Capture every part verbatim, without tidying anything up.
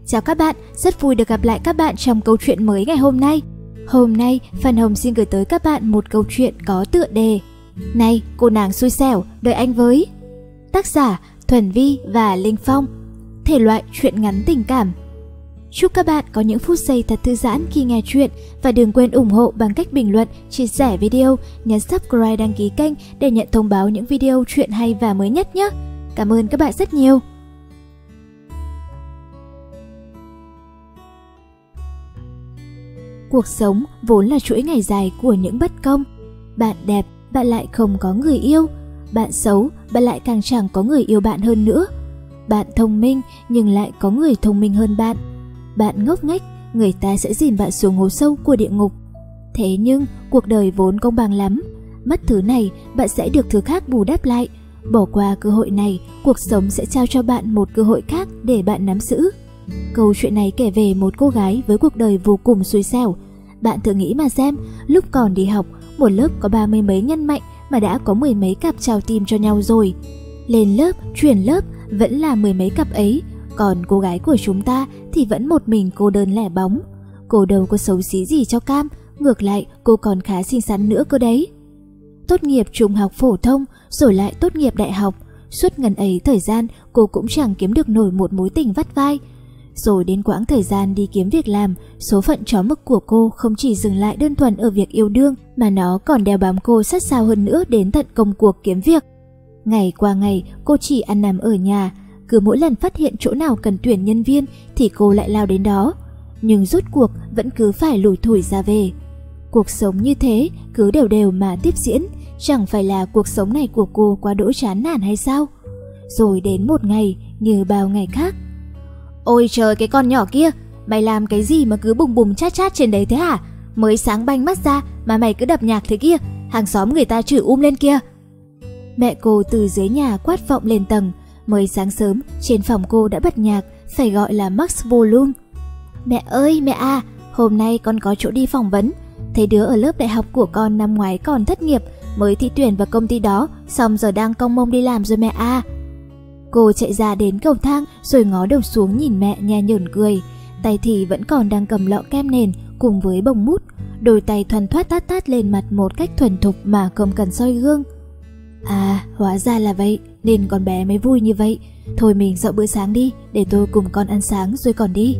Chào các bạn, rất vui được gặp lại các bạn trong câu chuyện mới ngày hôm nay. Hôm nay, Phan Hồng xin gửi tới các bạn một câu chuyện có tựa đề Này, cô nàng xui xẻo, đợi anh với. Tác giả Thuần Vi và Linh Phong. Thể loại truyện ngắn tình cảm. Chúc các bạn có những phút giây thật thư giãn khi nghe chuyện và đừng quên ủng hộ bằng cách bình luận, chia sẻ video, nhấn subscribe đăng ký kênh để nhận thông báo những video chuyện hay và mới nhất nhé. Cảm ơn các bạn rất nhiều. Cuộc sống vốn là chuỗi ngày dài của những bất công. Bạn đẹp, bạn lại không có người yêu. Bạn xấu, bạn lại càng chẳng có người yêu bạn hơn nữa. Bạn thông minh nhưng lại có người thông minh hơn bạn. Bạn ngốc nghếch, người ta sẽ dìm bạn xuống hố sâu của địa ngục. Thế nhưng cuộc đời vốn công bằng lắm. Mất thứ này, bạn sẽ được thứ khác bù đắp lại. Bỏ qua cơ hội này, cuộc sống sẽ trao cho bạn một cơ hội khác để bạn nắm giữ. Câu chuyện này kể về một cô gái với cuộc đời vô cùng xui xẻo. Bạn thử nghĩ mà xem, lúc còn đi học, một lớp có ba mươi mấy nhân mạnh mà đã có mười mấy cặp trao tim cho nhau rồi. Lên lớp, chuyển lớp, vẫn là mười mấy cặp ấy. Còn cô gái của chúng ta thì vẫn một mình cô đơn lẻ bóng. Cô đâu có xấu xí gì cho cam, ngược lại cô còn khá xinh xắn nữa cơ đấy. Tốt nghiệp trung học phổ thông, rồi lại tốt nghiệp đại học. Suốt ngần ấy thời gian cô cũng chẳng kiếm được nổi một mối tình vắt vai. Rồi đến quãng thời gian đi kiếm việc làm, số phận chó mực của cô không chỉ dừng lại đơn thuần ở việc yêu đương mà nó còn đeo bám cô sát sao hơn nữa đến tận công cuộc kiếm việc. Ngày qua ngày cô chỉ ăn nằm ở nhà, cứ mỗi lần phát hiện chỗ nào cần tuyển nhân viên thì cô lại lao đến đó. Nhưng rốt cuộc vẫn cứ phải lủi thủi ra về. Cuộc sống như thế cứ đều đều mà tiếp diễn, chẳng phải là cuộc sống này của cô quá đỗi chán nản hay sao? Rồi đến một ngày như bao ngày khác. Ôi trời, cái con nhỏ kia, mày làm cái gì mà cứ bùng bùng chát chát trên đấy thế hả? Mới sáng banh mắt ra mà mày cứ đập nhạc thế kia, hàng xóm người ta chửi um lên kia. Mẹ cô từ dưới nhà quát vọng lên tầng. Mới sáng sớm trên phòng cô đã bật nhạc, phải gọi là max volume. Mẹ ơi mẹ à, hôm nay con có chỗ đi phỏng vấn. Thấy đứa ở lớp đại học của con năm ngoái còn thất nghiệp, mới thi tuyển vào công ty đó, xong giờ đang cong mông đi làm rồi mẹ à. Cô chạy ra đến cầu thang rồi ngó đầu xuống nhìn mẹ nhe nhởn cười. Tay thì vẫn còn đang cầm lọ kem nền cùng với bông mút. Đôi tay thoăn thoắt tát tát lên mặt một cách thuần thục mà không cần soi gương. À, hóa ra là vậy, nên con bé mới vui như vậy. Thôi mình dọn bữa sáng đi, để tôi cùng con ăn sáng rồi còn đi.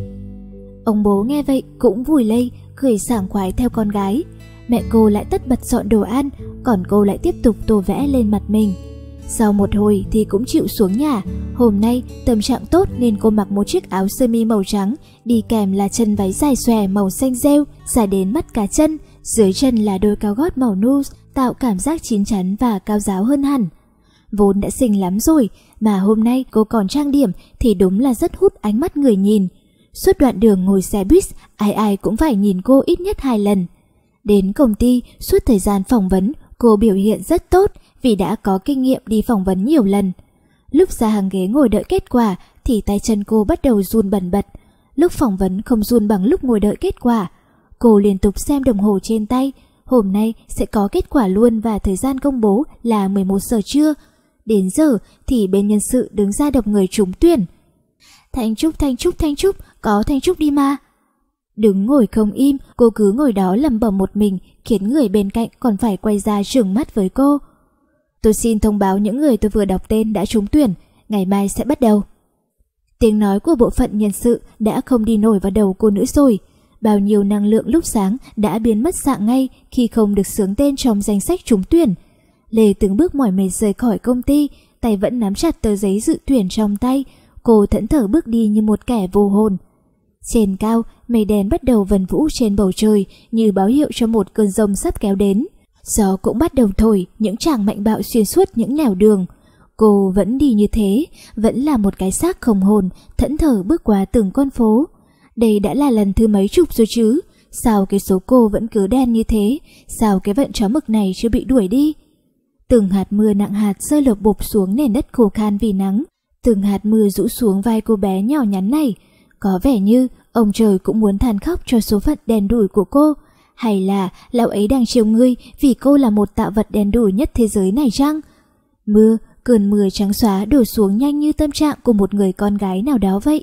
Ông bố nghe vậy cũng vui lây, cười sảng khoái theo con gái. Mẹ cô lại tất bật dọn đồ ăn, còn cô lại tiếp tục tô vẽ lên mặt mình. Sau một hồi thì cũng chịu xuống nhà. Hôm nay tâm trạng tốt nên cô mặc một chiếc áo sơ mi màu trắng, đi kèm là chân váy dài xòe màu xanh rêu, dài đến mắt cá chân. Dưới chân là đôi cao gót màu nude, tạo cảm giác chín chắn và cao ráo hơn hẳn. Vốn đã xinh lắm rồi, mà hôm nay cô còn trang điểm thì đúng là rất hút ánh mắt người nhìn. Suốt đoạn đường ngồi xe buýt, ai ai cũng phải nhìn cô ít nhất hai lần. Đến công ty, suốt thời gian phỏng vấn, cô biểu hiện rất tốt vì đã có kinh nghiệm đi phỏng vấn nhiều lần. Lúc ra hàng ghế ngồi đợi kết quả thì tay chân cô bắt đầu run bần bật. Lúc phỏng vấn không run bằng lúc ngồi đợi kết quả. Cô liên tục xem đồng hồ trên tay. Hôm nay sẽ có kết quả luôn và thời gian công bố là mười một giờ trưa. Đến giờ thì bên nhân sự đứng ra đọc người trúng tuyển. Thanh Trúc, Thanh Trúc, Thanh Trúc, có Thanh Trúc đi mà. Đứng ngồi không im, cô cứ ngồi đó lẩm bẩm một mình, khiến người bên cạnh còn phải quay ra trừng mắt với cô. Tôi xin thông báo những người tôi vừa đọc tên đã trúng tuyển, ngày mai sẽ bắt đầu. Tiếng nói của bộ phận nhân sự đã không đi nổi vào đầu cô nữa rồi. Bao nhiêu năng lượng lúc sáng đã biến mất dạng ngay khi không được xướng tên trong danh sách trúng tuyển. Lê từng bước mỏi mệt rời khỏi công ty, tay vẫn nắm chặt tờ giấy dự tuyển trong tay. Cô thẫn thờ bước đi như một kẻ vô hồn. Trên cao, mây đen bắt đầu vần vũ trên bầu trời như báo hiệu cho một cơn giông sắp kéo đến. Gió cũng bắt đầu thổi những tràng mạnh bạo xuyên suốt những nẻo đường. Cô vẫn đi như thế, vẫn là một cái xác không hồn, thẫn thờ bước qua từng con phố. Đây đã là lần thứ mấy chục rồi chứ. Sao cái số cô vẫn cứ đen như thế? Sao cái vận chó mực này chưa bị đuổi đi? Từng hạt mưa nặng hạt rơi lộp bộp xuống nền đất khô khan vì nắng. Từng hạt mưa rũ xuống vai cô bé nhỏ nhắn này. Có vẻ như ông trời cũng muốn than khóc cho số phận đen đủi của cô. Hay là lão ấy đang trêu ngươi vì cô là một tạo vật đen đủi nhất thế giới này chăng? Mưa, cơn mưa trắng xóa đổ xuống nhanh như tâm trạng của một người con gái nào đó vậy.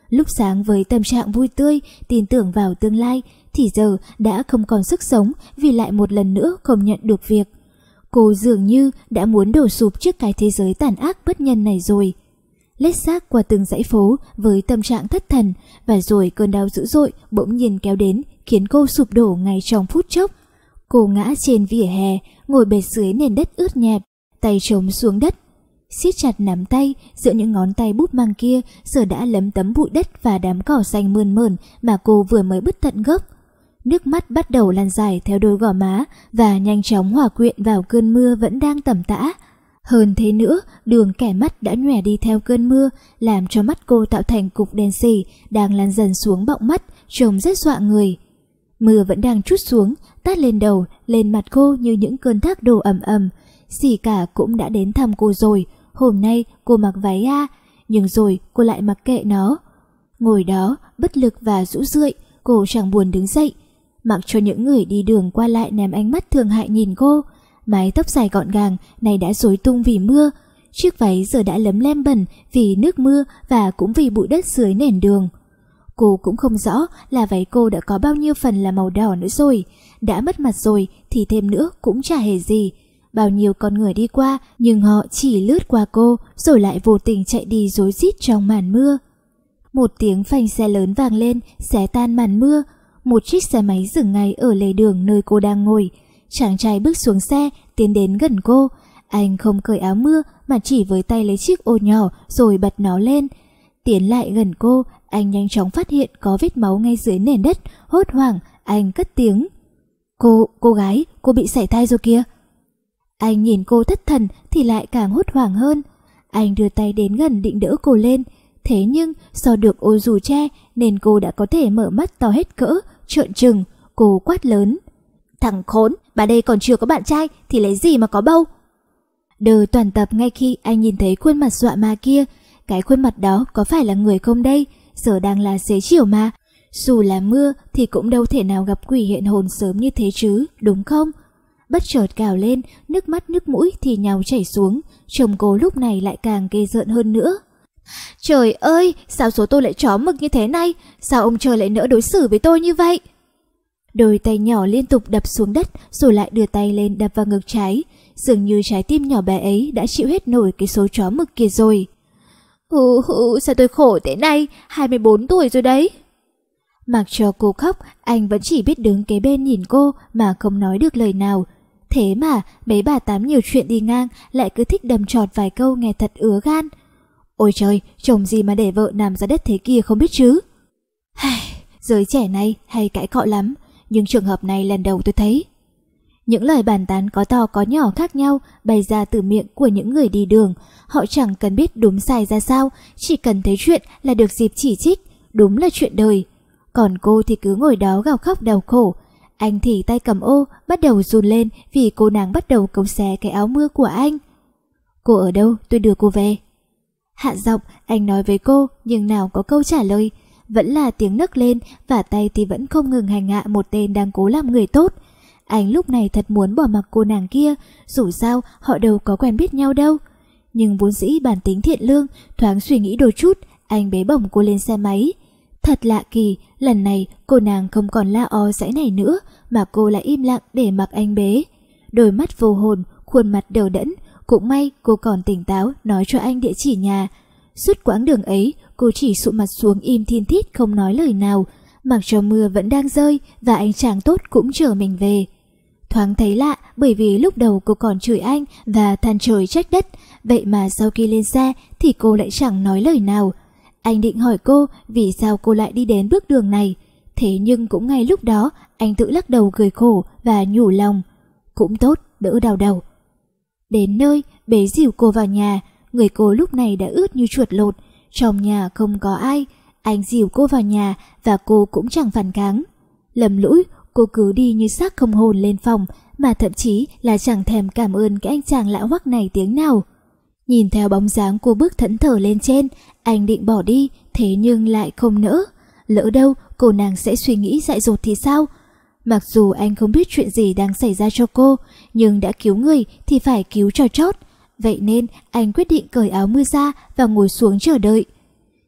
Lúc sáng với tâm trạng vui tươi, tin tưởng vào tương lai, thì giờ đã không còn sức sống vì lại một lần nữa không nhận được việc. Cô dường như đã muốn đổ sụp trước cái thế giới tàn ác bất nhân này rồi. Lết xác qua từng dãy phố với tâm trạng thất thần, và rồi cơn đau dữ dội bỗng nhiên kéo đến khiến cô sụp đổ ngay trong phút chốc. Cô ngã trên vỉa hè, ngồi bệt dưới nền đất ướt nhẹp, tay trống xuống đất. Siết chặt nắm tay, giữa những ngón tay búp măng kia giờ đã lấm tấm bụi đất và đám cỏ xanh mơn mởn mà cô vừa mới bứt tận gốc. Nước mắt bắt đầu lan dài theo đôi gò má và nhanh chóng hòa quyện vào cơn mưa vẫn đang tầm tã. Hơn thế nữa, đường kẻ mắt đã nhòe đi theo cơn mưa, làm cho mắt cô tạo thành cục đen xì đang lan dần xuống bọng mắt, trông rất dọa người. Mưa vẫn đang trút xuống, tát lên đầu, lên mặt cô như những cơn thác đổ ầm ầm. Dì cả cũng đã đến thăm cô rồi. Hôm nay cô mặc váy A, nhưng rồi cô lại mặc kệ nó. Ngồi đó, bất lực và rũ rượi, cô chẳng buồn đứng dậy, mặc cho những người đi đường qua lại ném ánh mắt thương hại nhìn cô. Mái tóc dài gọn gàng này đã rối tung vì mưa, chiếc váy giờ đã lấm lem bẩn vì nước mưa và cũng vì bụi đất dưới nền đường. Cô cũng không rõ là váy cô đã có bao nhiêu phần là màu đỏ nữa rồi. Đã mất mặt rồi thì thêm nữa cũng chả hề gì. Bao nhiêu con người đi qua nhưng họ chỉ lướt qua cô rồi lại vô tình chạy đi rối rít trong màn mưa. Một tiếng phanh xe lớn vang lên xé tan màn mưa. Một chiếc xe máy dừng ngay ở lề đường nơi cô đang ngồi. Chàng trai bước xuống xe, tiến đến gần cô. Anh không cởi áo mưa mà chỉ với tay lấy chiếc ô nhỏ rồi bật nó lên. Tiến lại gần cô, anh nhanh chóng phát hiện có vết máu ngay dưới nền đất. Hốt hoảng, anh cất tiếng: Cô, cô gái, cô bị sảy thai rồi kìa. Anh nhìn cô thất thần thì lại càng hốt hoảng hơn. Anh đưa tay đến gần định đỡ cô lên. Thế nhưng do được ô dù che nên cô đã có thể mở mắt to hết cỡ, trợn trừng. Cô quát lớn: Thằng khốn, bà đây còn chưa có bạn trai thì lấy gì mà có bầu. Đờ toàn tập ngay khi anh nhìn thấy khuôn mặt dọa ma kia. Cái khuôn mặt đó có phải là người không đây? Giờ đang là xế chiều mà. Dù là mưa thì cũng đâu thể nào gặp quỷ hiện hồn sớm như thế chứ, đúng không? Bất chợt cào lên, nước mắt nước mũi thì nhào chảy xuống. Chồng cô lúc này lại càng ghê rợn hơn nữa. Trời ơi, sao số tôi lại chó mực như thế này? Sao ông trời lại nỡ đối xử với tôi như vậy? Đôi tay nhỏ liên tục đập xuống đất rồi lại đưa tay lên đập vào ngực trái. Dường như trái tim nhỏ bé ấy đã chịu hết nổi cái số chó mực kia rồi. Hù hù, sao tôi khổ thế này, hai mươi bốn tuổi rồi đấy. Mặc cho cô khóc, anh vẫn chỉ biết đứng kế bên nhìn cô mà không nói được lời nào. Thế mà mấy bà tám nhiều chuyện đi ngang lại cứ thích đầm trọt vài câu nghe thật ứa gan. Ôi trời, chồng gì mà để vợ nằm ra đất thế kia không biết chứ. Giới trẻ này hay cãi cọ lắm, nhưng trường hợp này lần đầu tôi thấy. Những lời bàn tán có to có nhỏ khác nhau bày ra từ miệng của những người đi đường. Họ chẳng cần biết đúng sai ra sao, chỉ cần thấy chuyện là được dịp chỉ trích. Đúng là chuyện đời. Còn cô thì cứ ngồi đó gào khóc đau khổ. Anh thì tay cầm ô bắt đầu run lên vì cô nàng bắt đầu cấu xé cái áo mưa của anh. Cô ở đâu, tôi đưa cô về. Hạ giọng anh nói với cô, nhưng nào có câu trả lời. Vẫn là tiếng nấc lên và tay thì vẫn không ngừng hành hạ một tên đang cố làm người tốt. Anh lúc này thật muốn bỏ mặc cô nàng kia, dù sao họ đâu có quen biết nhau đâu. Nhưng vốn dĩ bản tính thiện lương, thoáng suy nghĩ đôi chút, anh bế bổng cô lên xe máy. Thật lạ kỳ, lần này cô nàng không còn la ó dãy này nữa, mà cô lại im lặng để mặc anh bế. Đôi mắt vô hồn, khuôn mặt đờ đẫn, cũng may cô còn tỉnh táo nói cho anh địa chỉ nhà. Suốt quãng đường ấy, cô chỉ sụm mặt xuống im thin thít không nói lời nào, mặc cho mưa vẫn đang rơi và anh chàng tốt cũng chờ mình về. Thoáng thấy lạ bởi vì lúc đầu cô còn chửi anh và than trời trách đất, vậy mà sau khi lên xe thì cô lại chẳng nói lời nào. Anh định hỏi cô vì sao cô lại đi đến bước đường này, thế nhưng cũng ngay lúc đó anh tự lắc đầu cười khổ và nhủ lòng: cũng tốt, đỡ đau đầu. Đến nơi, bế dìu cô vào nhà. Người cô lúc này đã ướt như chuột lột. Trong nhà không có ai. Anh dìu cô vào nhà và cô cũng chẳng phản kháng. Lầm lũi, cô cứ đi như xác không hồn lên phòng, mà thậm chí là chẳng thèm cảm ơn cái anh chàng lạ hoắc này tiếng nào. Nhìn theo bóng dáng cô bước thẫn thờ lên trên, anh định bỏ đi, thế nhưng lại không nỡ. Lỡ đâu cô nàng sẽ suy nghĩ dại dột thì sao? Mặc dù anh không biết chuyện gì đang xảy ra cho cô, nhưng đã cứu người thì phải cứu cho chót. Vậy nên anh quyết định cởi áo mưa ra và ngồi xuống chờ đợi.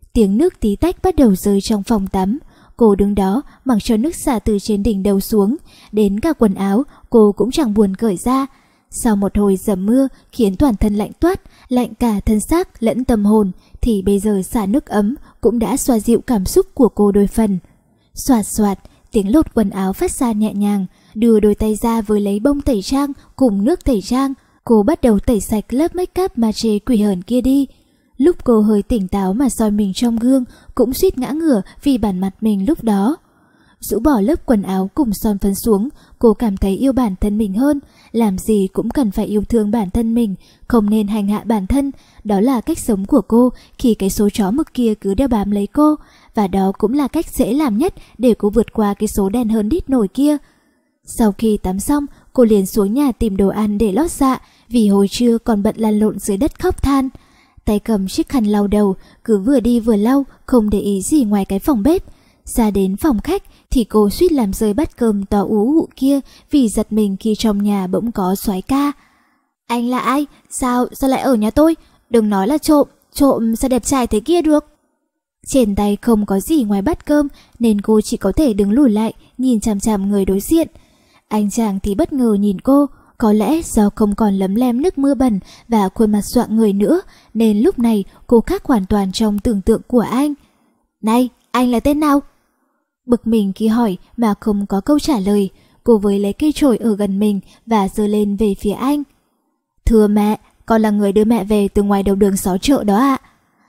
Tiếng nước tí tách bắt đầu rơi trong phòng tắm. Cô đứng đó mặc cho nước xả từ trên đỉnh đầu xuống, đến cả quần áo cô cũng chẳng buồn cởi ra. Sau một hồi dầm mưa khiến toàn thân lạnh toát, lạnh cả thân xác lẫn tâm hồn, thì bây giờ xả nước ấm cũng đã xoa dịu cảm xúc của cô đôi phần. Xoạt xoạt, tiếng lột quần áo phát ra nhẹ nhàng, đưa đôi tay ra với lấy bông tẩy trang cùng nước tẩy trang. Cô bắt đầu tẩy sạch lớp make up ma chê quỷ hờn kia đi. Lúc cô hơi tỉnh táo mà soi mình trong gương, cũng suýt ngã ngửa vì bản mặt mình lúc đó. Rũ bỏ lớp quần áo cùng son phấn xuống, cô cảm thấy yêu bản thân mình hơn. Làm gì cũng cần phải yêu thương bản thân mình, không nên hành hạ bản thân. Đó là cách sống của cô khi cái số chó mực kia cứ đeo bám lấy cô. Và đó cũng là cách dễ làm nhất để cô vượt qua cái số đen hơn đít nổi kia. Sau khi tắm xong, cô liền xuống nhà tìm đồ ăn để lót dạ, vì hồi trưa còn bận lăn lộn dưới đất khóc than. Tay cầm chiếc khăn lau đầu, cứ vừa đi vừa lau, không để ý gì ngoài cái phòng bếp. Ra đến phòng khách thì cô suýt làm rơi bát cơm to ú ụ kia vì giật mình khi trong nhà bỗng có soái ca. Anh là ai? Sao, sao lại ở nhà tôi? Đừng nói là trộm, trộm sao đẹp trai thế kia được. Trên tay không có gì ngoài bát cơm nên cô chỉ có thể đứng lùi lại nhìn chằm chằm người đối diện. Anh chàng thì bất ngờ nhìn cô, có lẽ do không còn lấm lem nước mưa bẩn và khuôn mặt xoạng người nữa nên lúc này cô khác hoàn toàn trong tưởng tượng của anh. Này, anh là tên nào? Bực mình khi hỏi mà không có câu trả lời, cô với lấy cây chổi ở gần mình và giơ lên về phía anh. Thưa mẹ, con là người đưa mẹ về từ ngoài đầu đường xó chợ đó ạ.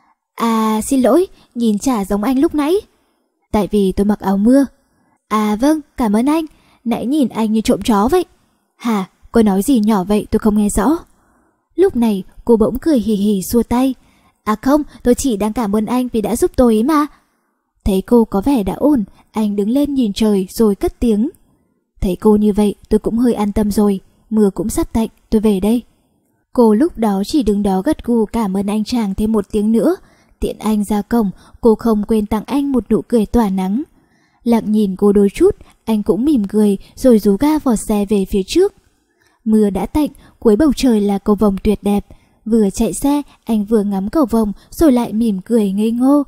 À, xin lỗi, nhìn chả giống anh lúc nãy. Tại vì tôi mặc áo mưa. À vâng, cảm ơn anh, nãy nhìn anh như trộm chó vậy. Hả, cô nói gì nhỏ vậy tôi không nghe rõ. Lúc này cô bỗng cười hì hì xua tay. À không, tôi chỉ đang cảm ơn anh vì đã giúp tôi ấy mà. Thấy cô có vẻ đã ổn, anh đứng lên nhìn trời rồi cất tiếng. Thấy cô như vậy tôi cũng hơi an tâm rồi, mưa cũng sắp tạnh, tôi về đây. Cô lúc đó chỉ đứng đó gật gù cảm ơn anh chàng thêm một tiếng nữa. Tiện anh ra cổng, cô không quên tặng anh một nụ cười tỏa nắng. Lặng nhìn cô đôi chút, anh cũng mỉm cười rồi rú ga vọt xe về phía trước. Mưa đã tạnh, cuối bầu trời là cầu vồng tuyệt đẹp. Vừa chạy xe, anh vừa ngắm cầu vồng rồi lại mỉm cười ngây ngô.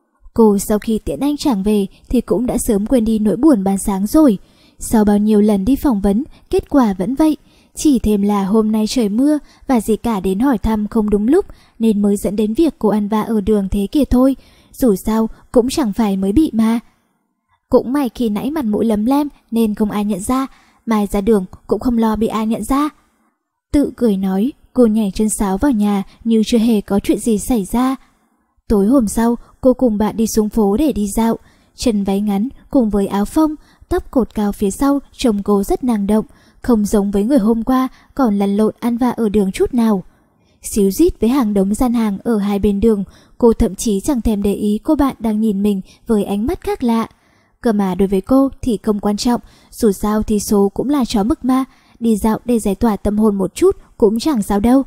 Cô sau khi tiễn anh chàng về thì cũng đã sớm quên đi nỗi buồn ban sáng rồi. Sau bao nhiêu lần đi phỏng vấn, kết quả vẫn vậy. Chỉ thêm là hôm nay trời mưa và dì cả đến hỏi thăm không đúng lúc nên mới dẫn đến việc cô ăn vạ ở đường thế kia thôi. Dù sao cũng chẳng phải mới bị mà. Cũng may khi nãy mặt mũi lấm lem nên không ai nhận ra, mai ra đường cũng không lo bị ai nhận ra. Tự cười nói, cô nhảy chân sáo vào nhà như chưa hề có chuyện gì xảy ra. Tối hôm sau, cô cùng bạn đi xuống phố để đi dạo. Chân váy ngắn cùng với áo phông, tóc cột cao phía sau trông cô rất năng động, không giống với người hôm qua còn lăn lộn ăn vạ ở đường chút nào. Xíu rít với hàng đống gian hàng ở hai bên đường, cô thậm chí chẳng thèm để ý cô bạn đang nhìn mình với ánh mắt khác lạ. Cơ mà đối với cô thì không quan trọng, dù sao thì số cũng là chó mực ma, đi dạo để giải tỏa tâm hồn một chút cũng chẳng sao đâu.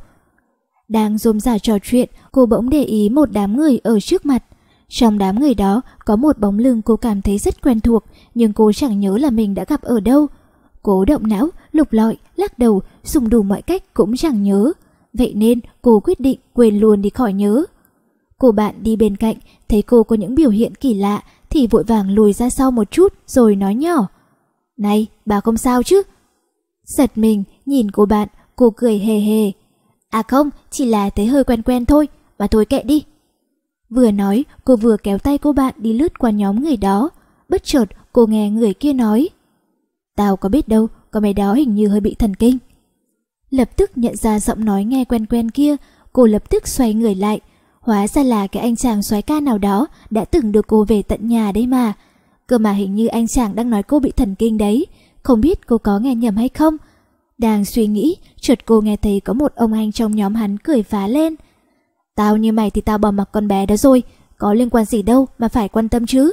Đang rôm rả trò chuyện, cô bỗng để ý một đám người ở trước mặt. Trong đám người đó có một bóng lưng cô cảm thấy rất quen thuộc, nhưng cô chẳng nhớ là mình đã gặp ở đâu. Cố động não, lục lọi, lắc đầu, dùng đủ mọi cách cũng chẳng nhớ. Vậy nên cô quyết định quên luôn đi khỏi nhớ. Cô bạn đi bên cạnh thấy cô có những biểu hiện kỳ lạ thì vội vàng lùi ra sau một chút rồi nói nhỏ. Này, bà không sao chứ? Giật mình nhìn cô bạn, cô cười hề hề. À không, chỉ là thấy hơi quen quen thôi, mà thôi kệ đi. Vừa nói, cô vừa kéo tay cô bạn đi lướt qua nhóm người đó. Bất chợt, cô nghe người kia nói. Tao có biết đâu, con bé đó hình như hơi bị thần kinh. Lập tức nhận ra giọng nói nghe quen quen kia, cô lập tức xoay người lại. Hóa ra là cái anh chàng soái ca nào đó đã từng đưa cô về tận nhà đấy mà. Cơ mà hình như anh chàng đang nói cô bị thần kinh đấy, không biết cô có nghe nhầm hay không. Đang suy nghĩ, chợt cô nghe thấy có một ông anh trong nhóm hắn cười phá lên. Tao như mày thì tao bỏ mặc con bé đó rồi, có liên quan gì đâu mà phải quan tâm chứ.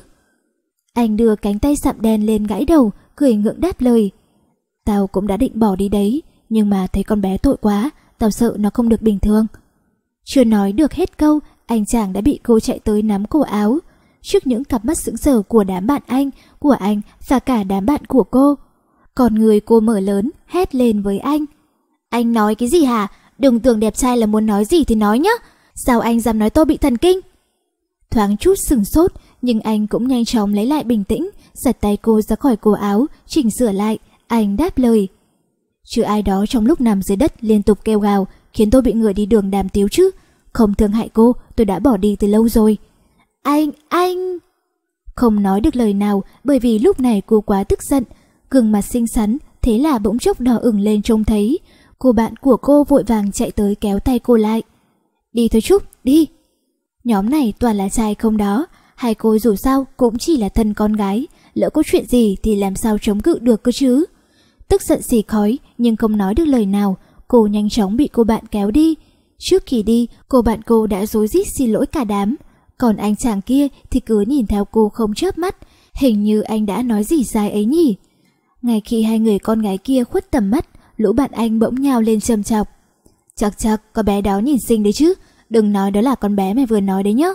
Anh đưa cánh tay sạm đen lên gãi đầu, cười ngượng đáp lời. Tao cũng đã định bỏ đi đấy, nhưng mà thấy con bé tội quá, tao sợ nó không được bình thường. Chưa nói được hết câu, anh chàng đã bị cô chạy tới nắm cổ áo. Trước những cặp mắt sững sờ của đám bạn anh, của anh và cả đám bạn của cô, còn người cô mở lớn, hét lên với anh. Anh nói cái gì hả? Đừng tưởng đẹp trai là muốn nói gì thì nói nhá. Sao anh dám nói tôi bị thần kinh? thoáng chút sừng sốt, nhưng anh cũng nhanh chóng lấy lại bình tĩnh, giật tay cô ra khỏi cổ áo, chỉnh sửa lại. Anh đáp lời: chứ ai đó trong lúc nằm dưới đất liên tục kêu gào, khiến tôi bị người đi đường đàm tiếu chứ. Không thương hại cô, tôi đã bỏ đi từ lâu rồi. Anh, anh... Không nói được lời nào, bởi vì lúc này cô quá tức giận. Gương mặt xinh xắn, thế là bỗng chốc đỏ ửng lên trông thấy. Cô bạn của cô vội vàng chạy tới kéo tay cô lại. Đi thôi Trúc, đi. Nhóm này toàn là trai không đó. Hai cô dù sao cũng chỉ là thân con gái, lỡ có chuyện gì thì làm sao chống cự được cơ chứ. Tức giận xì khói nhưng không nói được lời nào, cô nhanh chóng bị cô bạn kéo đi. Trước khi đi, cô bạn cô đã rối rít xin lỗi cả đám. Còn anh chàng kia thì cứ nhìn theo cô không chớp mắt. Hình như anh đã nói gì sai ấy nhỉ. Ngay khi hai người con gái kia khuất tầm mắt, lũ bạn anh bỗng nhào lên châm chọc. Chắc chắc con bé đó nhìn xinh đấy chứ, đừng nói đó là con bé mày vừa nói đấy nhá.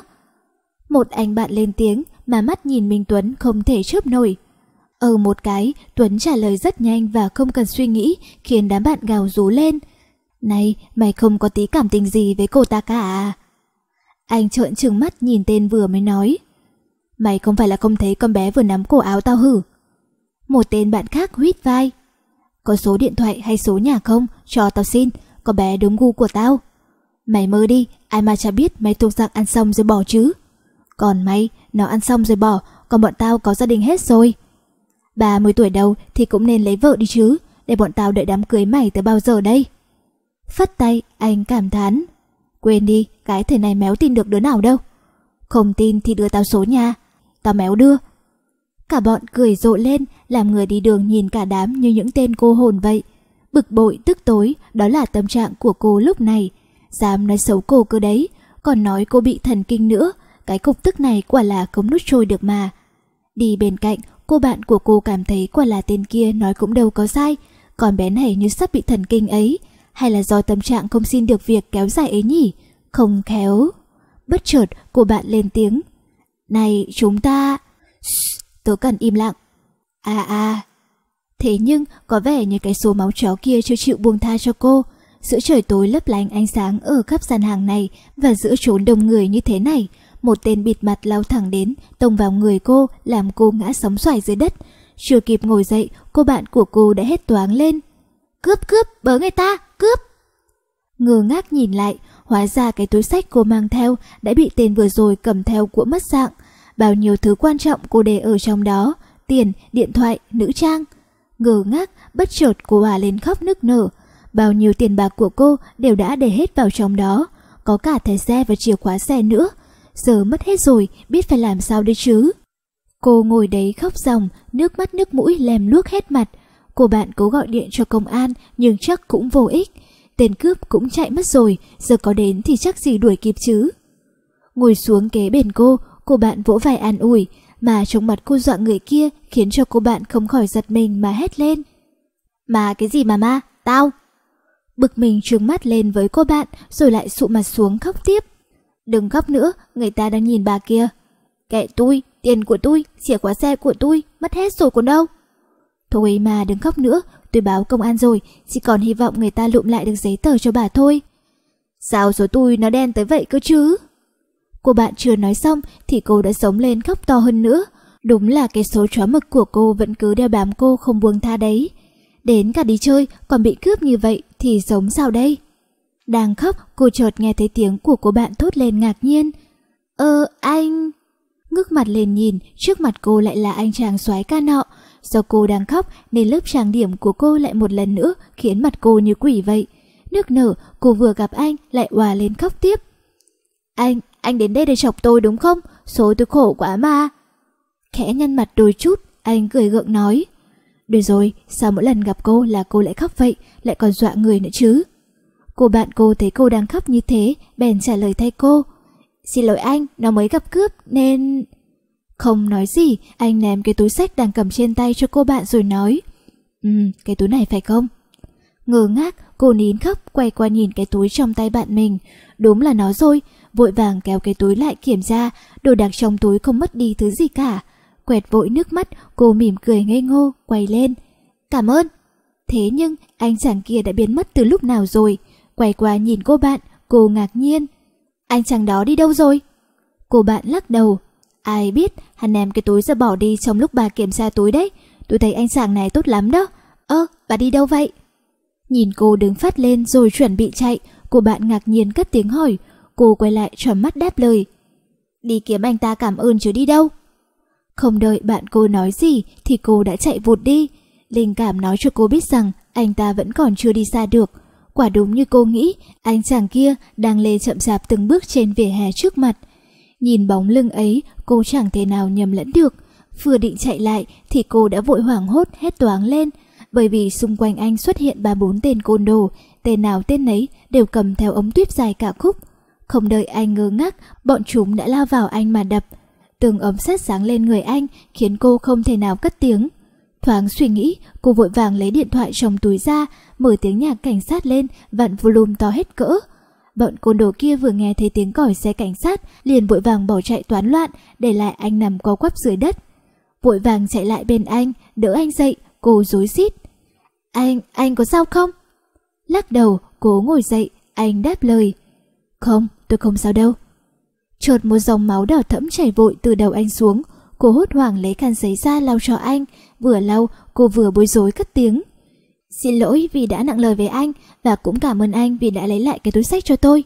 Một anh bạn lên tiếng mà mắt nhìn Minh Tuấn không thể chớp nổi. Ở một cái, Tuấn trả lời rất nhanh và không cần suy nghĩ, khiến đám bạn gào rú lên. Này, mày không có tí cảm tình gì với cô ta cả à? Anh trợn trừng mắt nhìn tên vừa mới nói. Mày không phải là không thấy con bé vừa nắm cổ áo tao hử? Một tên bạn khác huýt vai. Có số điện thoại hay số nhà không? Cho tao xin, con bé đúng gu của tao. Mày mơ đi, ai mà chả biết mày thuộc dạng ăn xong rồi bỏ chứ. Còn mày, nó ăn xong rồi bỏ, còn bọn tao có gia đình hết rồi. ba mươi tuổi đầu thì cũng nên lấy vợ đi chứ, để bọn tao đợi đám cưới mày tới bao giờ đây? Phất tay, anh cảm thán. Quên đi, cái thời này méo tin được đứa nào đâu. Không tin thì đưa tao số nhà, tao méo đưa. Cả bọn cười rộ lên, làm người đi đường nhìn cả đám như những tên cô hồn vậy. Bực bội tức tối, đó là tâm trạng của cô lúc này. Dám nói xấu cô cơ đấy, còn nói cô bị thần kinh nữa. Cái cục tức này quả là không nuốt trôi được mà. Đi bên cạnh, cô bạn của cô cảm thấy quả là tên kia nói cũng đâu có sai. Còn bé này như sắp bị thần kinh ấy. Hay là do tâm trạng không xin được việc kéo dài ấy nhỉ? Không khéo. Bất chợt cô bạn lên tiếng. Này chúng ta... Shh, tớ cần im lặng. À à. Thế nhưng có vẻ như cái số máu chó kia chưa chịu buông tha cho cô. Giữa trời tối lấp lánh ánh sáng ở khắp gian hàng này và giữa chốn đông người như thế này, một tên bịt mặt lao thẳng đến, tông vào người cô, làm cô ngã sóng xoài dưới đất. Chưa kịp ngồi dậy, cô bạn của cô đã hét toáng lên. Cướp cướp, bớ người ta, cướp! Ngơ ngác nhìn lại, hóa ra cái túi xách cô mang theo đã bị tên vừa rồi cầm theo của mất dạng. Bao nhiêu thứ quan trọng cô để ở trong đó, tiền, điện thoại, nữ trang. Ngơ ngác, bất chợt cô hòa lên khóc nức nở. Bao nhiêu tiền bạc của cô đều đã để hết vào trong đó, có cả thẻ xe và chìa khóa xe nữa. Giờ mất hết rồi, biết phải làm sao đây chứ. Cô ngồi đấy khóc ròng, nước mắt nước mũi lem luốc hết mặt. Cô bạn cố gọi điện cho công an nhưng chắc cũng vô ích. Tên cướp cũng chạy mất rồi, giờ có đến thì chắc gì đuổi kịp chứ. Ngồi xuống kế bên cô, cô bạn vỗ vai an ủi, mà trong mặt cô dọa người kia khiến cho cô bạn không khỏi giật mình mà hét lên. Mà cái gì mà ma, tao! Bực mình trừng mắt lên với cô bạn rồi lại sụ mặt xuống khóc tiếp. Đừng khóc nữa, người ta đang nhìn bà kia. Kệ tôi, tiền của tôi, chìa khóa xe của tôi, mất hết rồi còn đâu. Thôi mà đừng khóc nữa, tôi báo công an rồi, chỉ còn hy vọng người ta lụm lại được giấy tờ cho bà thôi. Sao số tôi nó đen tới vậy cơ chứ? Cô bạn chưa nói xong thì cô đã sống lên khóc to hơn nữa. Đúng là cái số chó mực của cô vẫn cứ đeo bám cô không buông tha đấy. Đến cả đi chơi còn bị cướp như vậy thì sống sao đây? Đang khóc, cô chợt nghe thấy tiếng của cô bạn thốt lên ngạc nhiên. Ơ anh... Ngước mặt lên nhìn, trước mặt cô lại là anh chàng soái ca nọ. Do cô đang khóc nên lớp trang điểm của cô lại một lần nữa khiến mặt cô như quỷ vậy. Nức nở, cô vừa gặp anh lại òa lên khóc tiếp. Anh, anh đến đây để chọc tôi đúng không? Số tôi khổ quá mà. Khẽ nhăn mặt đôi chút, anh cười gượng nói. Được rồi, sao mỗi lần gặp cô là cô lại khóc vậy, lại còn dọa người nữa chứ? Cô bạn cô thấy cô đang khóc như thế, bèn trả lời thay cô. Xin lỗi anh, nó mới gặp cướp nên... Không nói gì, anh ném cái túi xách đang cầm trên tay cho cô bạn rồi nói. Ừ, cái túi này phải không? Ngơ ngác, cô nín khóc quay qua nhìn cái túi trong tay bạn mình. Đúng là nó rồi, vội vàng kéo cái túi lại kiểm tra, đồ đạc trong túi không mất đi thứ gì cả. Quẹt vội nước mắt, cô mỉm cười ngây ngô, quay lên. Cảm ơn. Thế nhưng anh chàng kia đã biến mất từ lúc nào rồi? Quay qua nhìn cô bạn, cô ngạc nhiên. Anh chàng đó đi đâu rồi? Cô bạn lắc đầu. Ai biết, hắn ném cái túi ra bỏ đi trong lúc bà kiểm tra túi đấy. Tôi thấy anh chàng này tốt lắm đó. Ơ, bà đi đâu vậy? Nhìn cô đứng phát lên rồi chuẩn bị chạy, cô bạn ngạc nhiên cất tiếng hỏi. Cô quay lại tròn mắt đáp lời. Đi kiếm anh ta cảm ơn chứ đi đâu. Không đợi bạn cô nói gì thì cô đã chạy vụt đi. Linh cảm nói cho cô biết rằng anh ta vẫn còn chưa đi xa được. Quả đúng như cô nghĩ, anh chàng kia đang lê chậm chạp từng bước trên vỉa hè trước mặt. Nhìn bóng lưng ấy, cô chẳng thể nào nhầm lẫn được. Vừa định chạy lại thì cô đã vội hoảng hốt hét toáng lên, bởi vì xung quanh anh xuất hiện ba bốn tên côn đồ, tên nào tên nấy đều cầm theo ống tuyếp dài cả khúc. Không đợi anh ngơ ngác, bọn chúng đã lao vào anh mà đập. Từng ống sét giáng lên người anh khiến cô không thể nào cất tiếng. Thoáng suy nghĩ, cô vội vàng lấy điện thoại trong túi ra, mở tiếng nhạc cảnh sát lên, vặn volume to hết cỡ. Bọn côn đồ kia vừa nghe thấy tiếng còi xe cảnh sát liền vội vàng bỏ chạy toán loạn, để lại anh nằm co quắp dưới đất. Vội vàng chạy lại bên anh, đỡ anh dậy, cô rối rít. Anh, anh có sao không? Lắc đầu, cố ngồi dậy, anh đáp lời. Không, tôi không sao đâu. Chợt một dòng máu đỏ thẫm chảy vội từ đầu anh xuống, cô hốt hoảng lấy khăn giấy ra lau cho anh, vừa lau cô vừa bối rối cất tiếng. Xin lỗi vì đã nặng lời với anh, và cũng cảm ơn anh vì đã lấy lại cái túi xách cho tôi.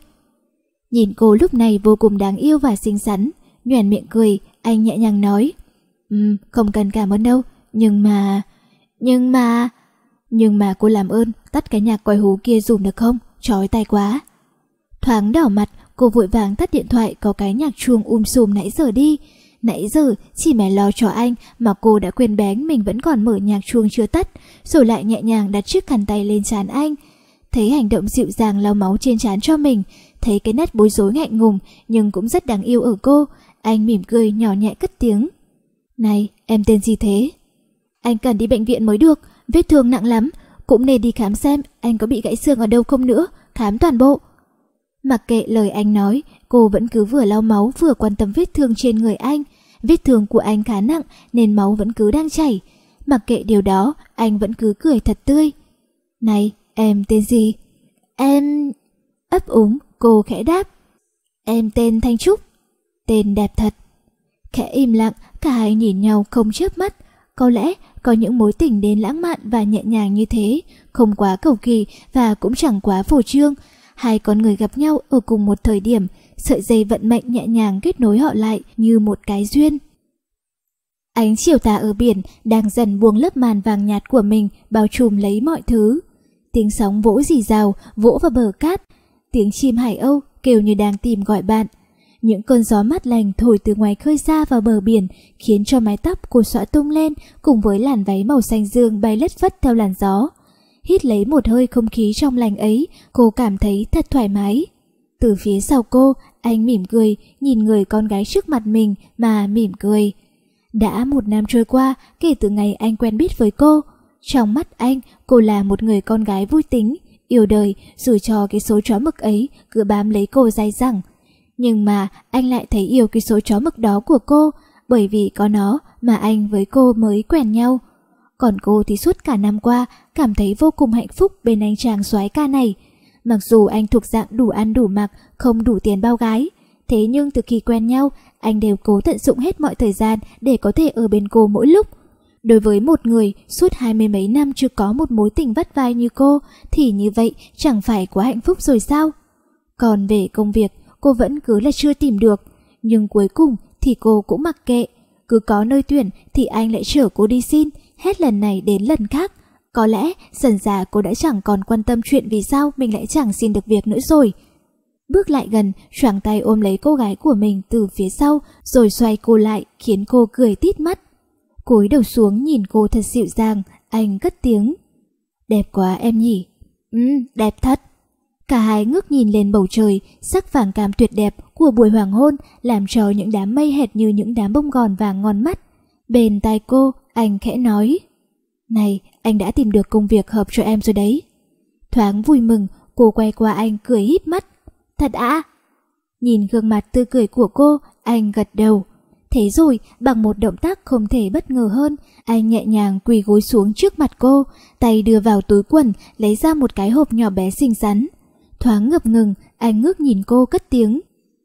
Nhìn cô lúc này vô cùng đáng yêu và xinh xắn, nhoẻn miệng cười, anh nhẹ nhàng nói. Ừm, không cần cảm ơn đâu, nhưng mà... Nhưng mà... Nhưng mà cô làm ơn, tắt cái nhạc còi hú kia dùm được không? Chói tai quá. Thoáng đỏ mặt, cô vội vàng tắt điện thoại có cái nhạc chuông um sùm nãy giờ đi. Nãy giờ chỉ mẹ lo cho anh mà cô đã quên bén mình vẫn còn mở nhạc chuông chưa tắt, rồi lại nhẹ nhàng đặt chiếc khăn tay lên trán anh. Thấy hành động dịu dàng lau máu trên trán cho mình, thấy cái nét bối rối ngại ngùng nhưng cũng rất đáng yêu ở cô, anh mỉm cười nhỏ nhẹ cất tiếng. Này, em tên gì thế? Anh cần đi bệnh viện mới được, vết thương nặng lắm, cũng nên đi khám xem anh có bị gãy xương ở đâu không nữa, khám toàn bộ. Mặc kệ lời anh nói, cô vẫn cứ vừa lau máu vừa quan tâm vết thương trên người anh. Vết thương của anh khá nặng nên máu vẫn cứ đang chảy. Mặc kệ điều đó, anh vẫn cứ cười thật tươi. Này, em tên gì? Em... Ấp úng, cô khẽ đáp. Em tên Thanh Trúc. Tên đẹp thật. Khẽ im lặng, cả hai nhìn nhau không chớp mắt. Có lẽ có những mối tình đến lãng mạn và nhẹ nhàng như thế, không quá cầu kỳ và cũng chẳng quá phô trương. Hai con người gặp nhau ở cùng một thời điểm, sợi dây vận mệnh nhẹ nhàng kết nối họ lại như một cái duyên. Ánh chiều tà ở biển đang dần buông lớp màn vàng nhạt của mình bao trùm lấy mọi thứ. Tiếng sóng vỗ rì rào vỗ vào bờ cát, tiếng chim hải âu kêu như đang tìm gọi bạn. Những cơn gió mát lành thổi từ ngoài khơi xa vào bờ biển khiến cho mái tóc cô xõa tung lên cùng với làn váy màu xanh dương bay lất phất theo làn gió. Hít lấy một hơi không khí trong lành ấy, cô cảm thấy thật thoải mái. Từ phía sau cô, anh mỉm cười, nhìn người con gái trước mặt mình mà mỉm cười. Đã một năm trôi qua kể từ ngày anh quen biết với cô. Trong mắt anh, cô là một người con gái vui tính, yêu đời, dù cho cái số chó mực ấy cứ bám lấy cô dai dẳng. Nhưng mà anh lại thấy yêu cái số chó mực đó của cô, bởi vì có nó mà anh với cô mới quen nhau. Còn cô thì suốt cả năm qua cảm thấy vô cùng hạnh phúc bên anh chàng soái ca này. Mặc dù anh thuộc dạng đủ ăn đủ mặc, không đủ tiền bao gái, thế nhưng từ khi quen nhau, anh đều cố tận dụng hết mọi thời gian để có thể ở bên cô mỗi lúc. Đối với một người suốt hai mươi mấy năm chưa có một mối tình vắt vai như cô, thì như vậy chẳng phải quá hạnh phúc rồi sao? Còn về công việc, cô vẫn cứ là chưa tìm được, nhưng cuối cùng thì cô cũng mặc kệ. Cứ có nơi tuyển thì anh lại chở cô đi xin, hết lần này đến lần khác. Có lẽ dần dà cô đã chẳng còn quan tâm chuyện vì sao mình lại chẳng xin được việc nữa rồi. Bước lại gần, choàng tay ôm lấy cô gái của mình từ phía sau, rồi xoay cô lại khiến cô cười tít mắt. Cúi đầu xuống nhìn cô thật dịu dàng, anh cất tiếng. Đẹp quá em nhỉ? Ừ, đẹp thật. Cả hai ngước nhìn lên bầu trời, sắc vàng cam tuyệt đẹp của buổi hoàng hôn làm cho những đám mây hệt như những đám bông gòn vàng ngon mắt. Bên tai cô, anh khẽ nói. Này, anh đã tìm được công việc hợp cho em rồi đấy. Thoáng vui mừng, cô quay qua anh cười híp mắt. Thật ạ? Nhìn gương mặt tươi cười của cô, anh gật đầu. Thế rồi, bằng một động tác không thể bất ngờ hơn, anh nhẹ nhàng quỳ gối xuống trước mặt cô, tay đưa vào túi quần, lấy ra một cái hộp nhỏ bé xinh xắn. Thoáng ngập ngừng, anh ngước nhìn cô cất tiếng.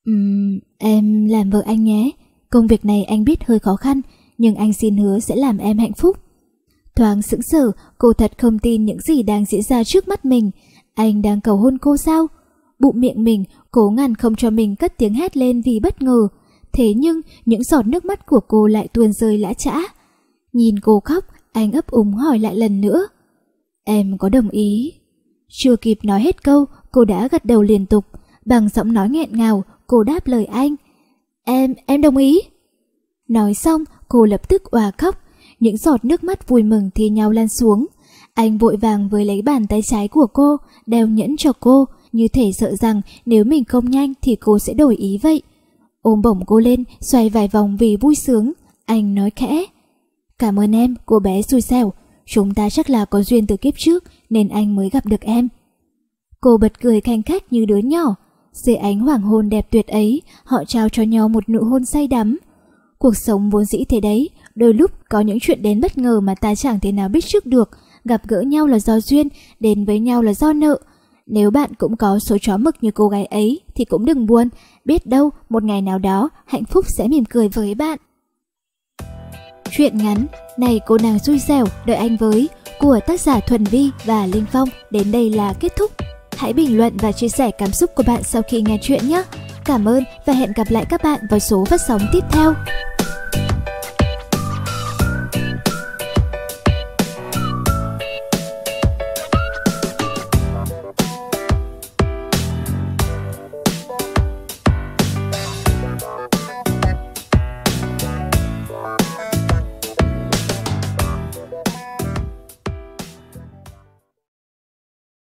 Ừm, em làm vợ anh nhé. Công việc này anh biết hơi khó khăn, nhưng anh xin hứa sẽ làm em hạnh phúc. Thoáng sững sờ, cô thật không tin những gì đang diễn ra trước mắt mình. Anh đang cầu hôn cô sao? Bụng miệng mình cố ngăn không cho mình cất tiếng hét lên vì bất ngờ. Thế nhưng những giọt nước mắt của cô lại tuôn rơi lã chã. Nhìn cô khóc, anh ấp úng hỏi lại lần nữa. Em có đồng ý? Chưa kịp nói hết câu, cô đã gật đầu liên tục. Bằng giọng nói nghẹn ngào, cô đáp lời anh. Em, em đồng ý. Nói xong, cô lập tức òa khóc. Những giọt nước mắt vui mừng thi nhau lan xuống. Anh vội vàng với lấy bàn tay trái của cô, đeo nhẫn cho cô, như thể sợ rằng nếu mình không nhanh thì cô sẽ đổi ý vậy. Ôm bổng cô lên, xoay vài vòng vì vui sướng. Anh nói khẽ. Cảm ơn em, cô bé xui xẻo. Chúng ta chắc là có duyên từ kiếp trước nên anh mới gặp được em. Cô bật cười khanh khách như đứa nhỏ. Dưới ánh hoàng hôn đẹp tuyệt ấy, họ trao cho nhau một nụ hôn say đắm. Cuộc sống vốn dĩ thế đấy, đôi lúc có những chuyện đến bất ngờ mà ta chẳng thể nào biết trước được. Gặp gỡ nhau là do duyên, đến với nhau là do nợ. Nếu bạn cũng có số chó mực như cô gái ấy thì cũng đừng buồn, biết đâu một ngày nào đó hạnh phúc sẽ mỉm cười với bạn. Chuyện ngắn Này Cô Nàng Xui Xẻo Đợi Anh Với của tác giả Thuần Vi và Linh Phong đến đây là kết thúc. Hãy bình luận và chia sẻ cảm xúc của bạn sau khi nghe chuyện nhé. Cảm ơn và hẹn gặp lại các bạn vào số phát sóng tiếp theo.